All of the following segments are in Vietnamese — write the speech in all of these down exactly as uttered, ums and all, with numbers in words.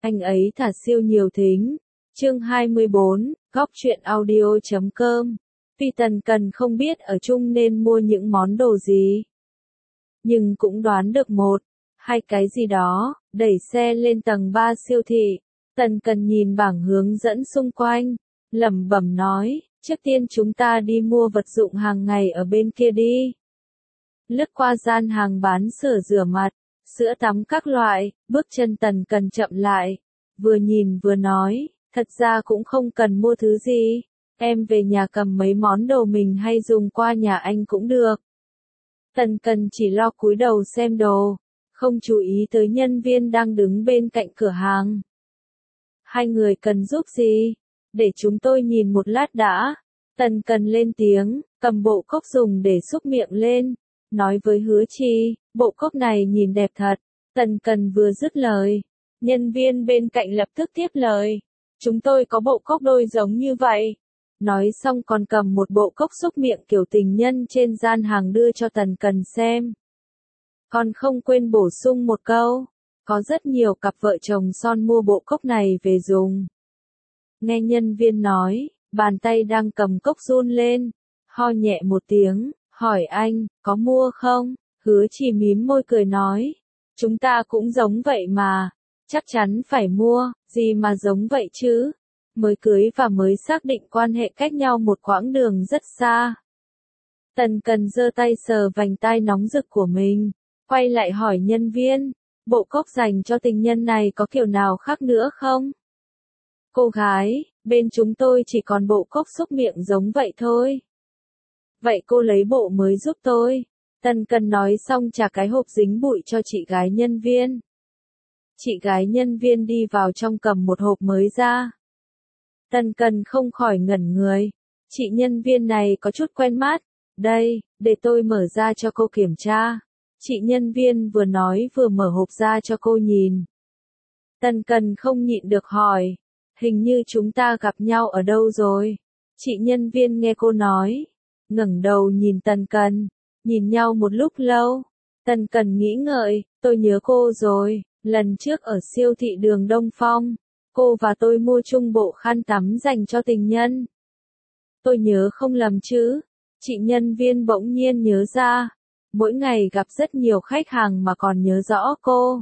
Anh ấy thả siêu nhiều thính. Chương hai mươi bốn, góc truyện audio chấm com. Vì Tần Cần không biết ở chung nên mua những món đồ gì. Nhưng cũng đoán được một, hai cái gì đó, đẩy xe lên tầng ba siêu thị. Tần Cần nhìn bảng hướng dẫn xung quanh, lẩm bẩm nói, trước tiên chúng ta đi mua vật dụng hàng ngày ở bên kia đi. Lướt qua gian hàng bán sữa rửa mặt, sữa tắm các loại, bước chân Tần Cần chậm lại, vừa nhìn vừa nói, thật ra cũng không cần mua thứ gì, em về nhà cầm mấy món đồ mình hay dùng qua nhà anh cũng được. Tần Cần chỉ lo cúi đầu xem đồ, không chú ý tới nhân viên đang đứng bên cạnh cửa hàng. Hai người cần giúp gì? Để chúng tôi nhìn một lát đã. Tần Cần lên tiếng, cầm bộ cốc dùng để xúc miệng lên, nói với Hứa Chi, bộ cốc này nhìn đẹp thật. Tần Cần vừa dứt lời, nhân viên bên cạnh lập tức tiếp lời, chúng tôi có bộ cốc đôi giống như vậy. Nói xong còn cầm một bộ cốc xúc miệng kiểu tình nhân trên gian hàng đưa cho Tần Cần xem. Còn không quên bổ sung một câu, có rất nhiều cặp vợ chồng son mua bộ cốc này về dùng. Nghe nhân viên nói, bàn tay đang cầm cốc run lên, ho nhẹ một tiếng, hỏi anh, có mua không? Hứa Chi mím môi cười nói, chúng ta cũng giống vậy mà, chắc chắn phải mua, gì mà giống vậy chứ? Mới cưới và mới xác định quan hệ cách nhau một quãng đường rất xa. Tần Cần giơ tay sờ vành tai nóng rực của mình, quay lại hỏi nhân viên, bộ cốc dành cho tình nhân này có kiểu nào khác nữa không? Cô gái, bên chúng tôi chỉ còn bộ cốc xúc miệng giống vậy thôi. Vậy cô lấy bộ mới giúp tôi. Tần Cần nói xong trả cái hộp dính bụi cho chị gái nhân viên. Chị gái nhân viên đi vào trong cầm một hộp mới ra. Tần Cần không khỏi ngẩn người. Chị nhân viên này có chút quen mắt. Đây, để tôi mở ra cho cô kiểm tra. Chị nhân viên vừa nói vừa mở hộp ra cho cô nhìn. Tần Cần không nhịn được hỏi, hình như chúng ta gặp nhau ở đâu rồi? Chị nhân viên nghe cô nói, ngẩng đầu nhìn Tần Cần, nhìn nhau một lúc lâu. Tần Cần nghĩ ngợi, tôi nhớ cô rồi, lần trước ở siêu thị đường Đông Phong, cô và tôi mua chung bộ khăn tắm dành cho tình nhân. Tôi nhớ không lầm chứ? Chị nhân viên bỗng nhiên nhớ ra, mỗi ngày gặp rất nhiều khách hàng mà còn nhớ rõ cô.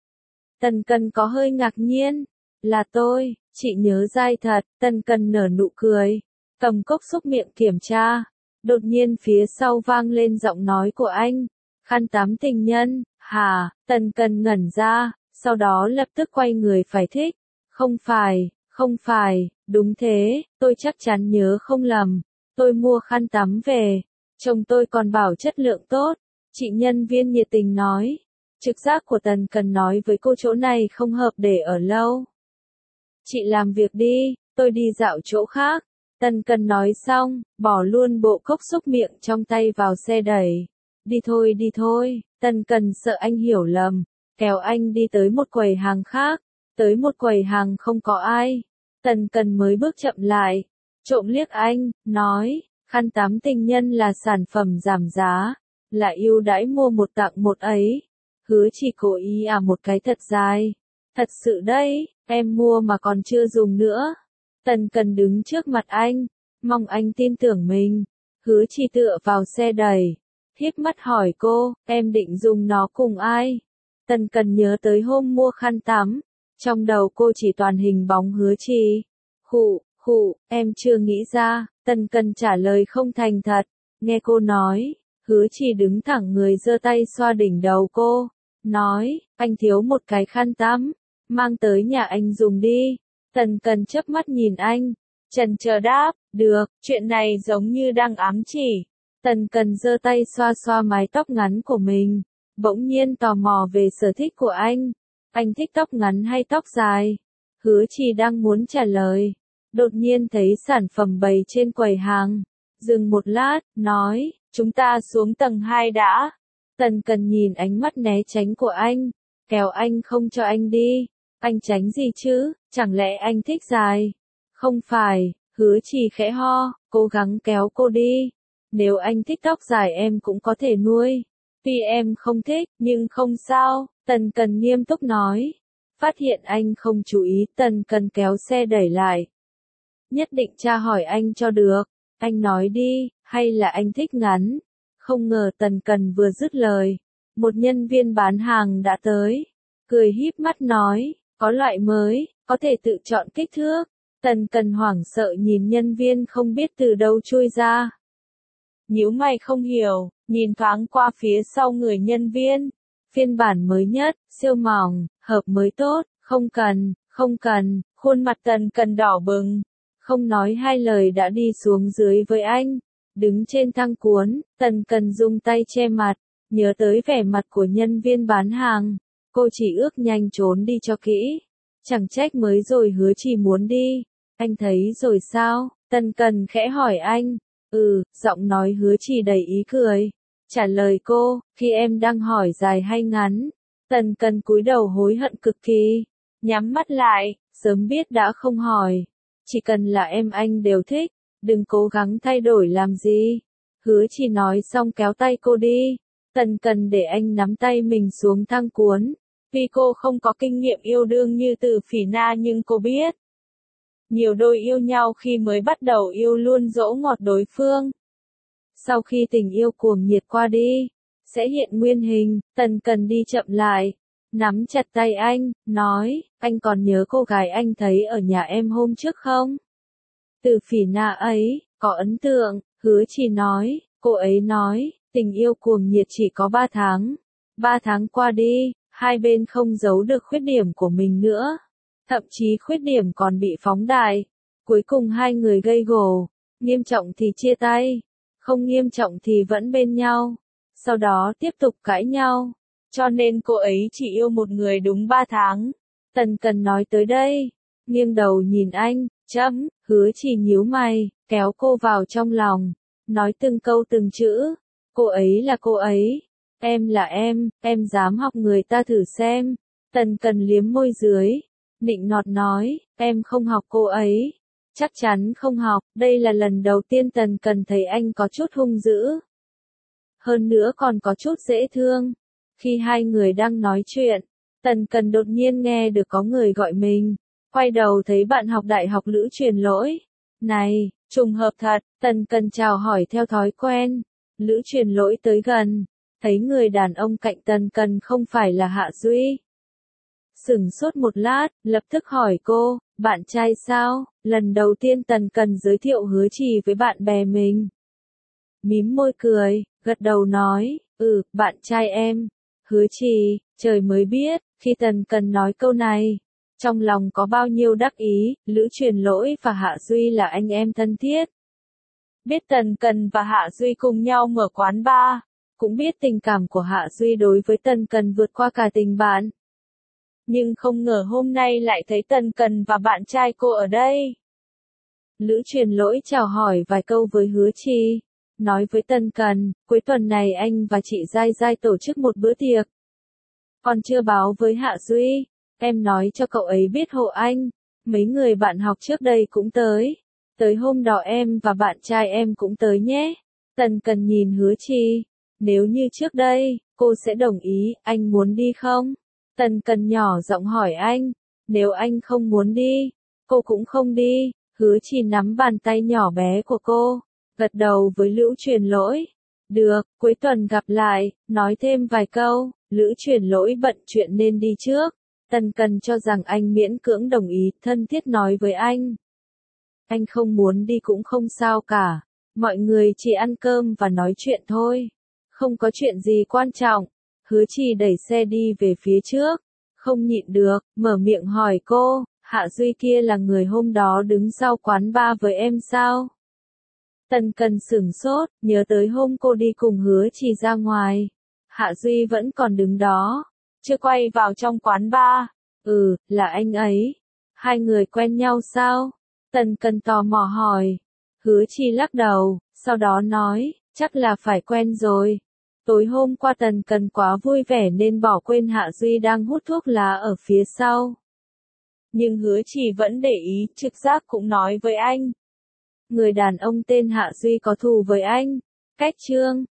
Tần Cần có hơi ngạc nhiên, là tôi, chị nhớ dai thật. Tần Cần nở nụ cười, cầm cốc xúc miệng kiểm tra. Đột nhiên phía sau vang lên giọng nói của anh, khăn tắm tình nhân, hả? Tần Cần ngẩn ra, sau đó lập tức quay người giải thích, không phải, không phải, đúng thế, tôi chắc chắn nhớ không lầm, tôi mua khăn tắm về, chồng tôi còn bảo chất lượng tốt. Chị nhân viên nhiệt tình nói, trực giác của Tần Cần nói với cô chỗ này không hợp để ở lâu. Chị làm việc đi, tôi đi dạo chỗ khác. Tần Cần nói xong, bỏ luôn bộ cốc xúc miệng trong tay vào xe đẩy. Đi thôi đi thôi. Tần Cần sợ anh hiểu lầm, kéo anh đi tới một quầy hàng khác, tới một quầy hàng không có ai. Tần Cần mới bước chậm lại, trộm liếc anh, nói, khăn tắm tình nhân là sản phẩm giảm giá, là ưu đãi mua một tặng một ấy. Hứa Chỉ cố ý à một cái thật dài. Thật sự đấy, em mua mà còn chưa dùng nữa. Tần Cần đứng trước mặt anh, mong anh tin tưởng mình. Hứa Chỉ tựa vào xe đẩy, híp mắt hỏi cô, em định dùng nó cùng ai? Tần Cần nhớ tới hôm mua khăn tắm, trong đầu cô chỉ toàn hình bóng Hứa Chỉ. Khụ, khụ, em chưa nghĩ ra. Tần Cần trả lời không thành thật. Nghe cô nói, Hứa Chỉ đứng thẳng người giơ tay xoa đỉnh đầu cô, nói, anh thiếu một cái khăn tắm, mang tới nhà anh dùng đi. Tần Cần chớp mắt nhìn anh, chần chờ đáp, được, chuyện này giống như đang ám chỉ. Tần Cần giơ tay xoa xoa mái tóc ngắn của mình, bỗng nhiên tò mò về sở thích của anh. Anh thích tóc ngắn hay tóc dài? Hứa Chỉ đang muốn trả lời, đột nhiên thấy sản phẩm bày trên quầy hàng, dừng một lát, nói, chúng ta xuống tầng hai đã. Tần Cần nhìn ánh mắt né tránh của anh, kéo anh không cho anh đi. Anh tránh gì chứ, chẳng lẽ anh thích dài? Không phải. Hứa Chỉ khẽ ho, cố gắng kéo cô đi. Nếu anh thích tóc dài em cũng có thể nuôi. Tuy em không thích, nhưng không sao. Tần Cần nghiêm túc nói. Phát hiện anh không chú ý, Tần Cần kéo xe đẩy lại. Nhất định tra hỏi anh cho được. Anh nói đi, hay là anh thích ngắn? Không ngờ Tần Cần vừa dứt lời. Một nhân viên bán hàng đã tới. Cười híp mắt nói, có loại mới, có thể tự chọn kích thước. Tần Cần hoảng sợ nhìn nhân viên không biết từ đâu chui ra. Nhíu mày không hiểu, nhìn thoáng qua phía sau người nhân viên. Phiên bản mới nhất, siêu mỏng, hợp mới tốt, không cần, không cần, khuôn mặt Tần Cần đỏ bừng. Không nói hai lời đã đi xuống dưới với anh. Đứng trên thang cuốn, Tần Cần dùng tay che mặt, nhớ tới vẻ mặt của nhân viên bán hàng. Cô chỉ ước nhanh trốn đi cho kỹ. Chẳng trách mới rồi hứa chỉ muốn đi. Anh thấy rồi sao? Tần Cần khẽ hỏi anh. Ừ, giọng nói hứa chỉ đầy ý cười. Trả lời cô, khi em đang hỏi dài hay ngắn. Tần Cần cúi đầu hối hận cực kỳ. Nhắm mắt lại, sớm biết đã không hỏi. Chỉ cần là em anh đều thích, đừng cố gắng thay đổi làm gì. Hứa chỉ nói xong kéo tay cô đi. Tần Cần để anh nắm tay mình xuống thang cuốn. Vì cô không có kinh nghiệm yêu đương như Từ Phỉ Na nhưng cô biết. Nhiều đôi yêu nhau khi mới bắt đầu yêu luôn dỗ ngọt đối phương. Sau khi tình yêu cuồng nhiệt qua đi, sẽ hiện nguyên hình. Tần Cần đi chậm lại, nắm chặt tay anh, nói, anh còn nhớ cô gái anh thấy ở nhà em hôm trước không? Từ Phỉ Na ấy, có ấn tượng, hứa chỉ nói, cô ấy nói, tình yêu cuồng nhiệt chỉ có ba tháng. Ba tháng qua đi, hai bên không giấu được khuyết điểm của mình nữa. Thậm chí khuyết điểm còn bị phóng đại. Cuối cùng hai người gây gổ, nghiêm trọng thì chia tay, không nghiêm trọng thì vẫn bên nhau. Sau đó tiếp tục cãi nhau. Cho nên cô ấy chỉ yêu một người đúng ba tháng. Tần Cần nói tới đây, nghiêng đầu nhìn anh, chấm, hứa chỉ nhíu mày, kéo cô vào trong lòng, nói từng câu từng chữ. Cô ấy là cô ấy, em là em, em dám học người ta thử xem. Tần Cần liếm môi dưới, nịnh nọt nói, em không học cô ấy. Chắc chắn không học, đây là lần đầu tiên Tần Cần thấy anh có chút hung dữ. Hơn nữa còn có chút dễ thương. Khi hai người đang nói chuyện, Tần Cần đột nhiên nghe được có người gọi mình. Quay đầu thấy bạn học đại học Lữ Truyền Lỗi. Này, trùng hợp thật, Tần Cần chào hỏi theo thói quen. Lữ Truyền Lỗi tới gần, thấy người đàn ông cạnh Tần Cần không phải là Hạ Duy. Sửng sốt một lát, lập tức hỏi cô, bạn trai sao? Lần đầu tiên Tần Cần giới thiệu Hứa Trì với bạn bè mình. Mím môi cười, gật đầu nói, ừ, bạn trai em. Hứa Trì, trời mới biết, khi Tần Cần nói câu này, trong lòng có bao nhiêu đắc ý. Lữ Truyền Lỗi và Hạ Duy là anh em thân thiết. Biết Tần Cần và Hạ Duy cùng nhau mở quán bar, cũng biết tình cảm của Hạ Duy đối với Tần Cần vượt qua cả tình bạn. Nhưng không ngờ hôm nay lại thấy Tần Cần và bạn trai cô ở đây. Lữ Truyền Lỗi chào hỏi vài câu với Hứa Trì, nói với Tần Cần, cuối tuần này anh và chị Giai Giai tổ chức một bữa tiệc. Còn chưa báo với Hạ Duy, em nói cho cậu ấy biết hộ anh, mấy người bạn học trước đây cũng tới. Tới hôm đó em và bạn trai em cũng tới nhé. Tần Cần nhìn Hứa Trì, nếu như trước đây, cô sẽ đồng ý, anh muốn đi không? Tần Cần nhỏ giọng hỏi anh, nếu anh không muốn đi, cô cũng không đi. Hứa Trì nắm bàn tay nhỏ bé của cô, gật đầu với Lữ Truyền Lỗi. Được, cuối tuần gặp lại, nói thêm vài câu. Lữ Truyền Lỗi bận chuyện nên đi trước. Tần Cần cho rằng anh miễn cưỡng đồng ý, thân thiết nói với anh. Anh không muốn đi cũng không sao cả. Mọi người chỉ ăn cơm và nói chuyện thôi. Không có chuyện gì quan trọng. Hứa Trì đẩy xe đi về phía trước. Không nhịn được, mở miệng hỏi cô, Hạ Duy kia là người hôm đó đứng sau quán bar với em sao? Tần Cần sửng sốt, nhớ tới hôm cô đi cùng Hứa Trì ra ngoài. Hạ Duy vẫn còn đứng đó, chưa quay vào trong quán bar. Ừ, là anh ấy. Hai người quen nhau sao? Tần Cần tò mò hỏi. Hứa Trì lắc đầu, sau đó nói, chắc là phải quen rồi. Tối hôm qua Tần Cần quá vui vẻ nên bỏ quên Hạ Duy đang hút thuốc lá ở phía sau. Nhưng Hứa Trì vẫn để ý, trực giác cũng nói với anh. Người đàn ông tên Hạ Duy có thù với anh. Cách chương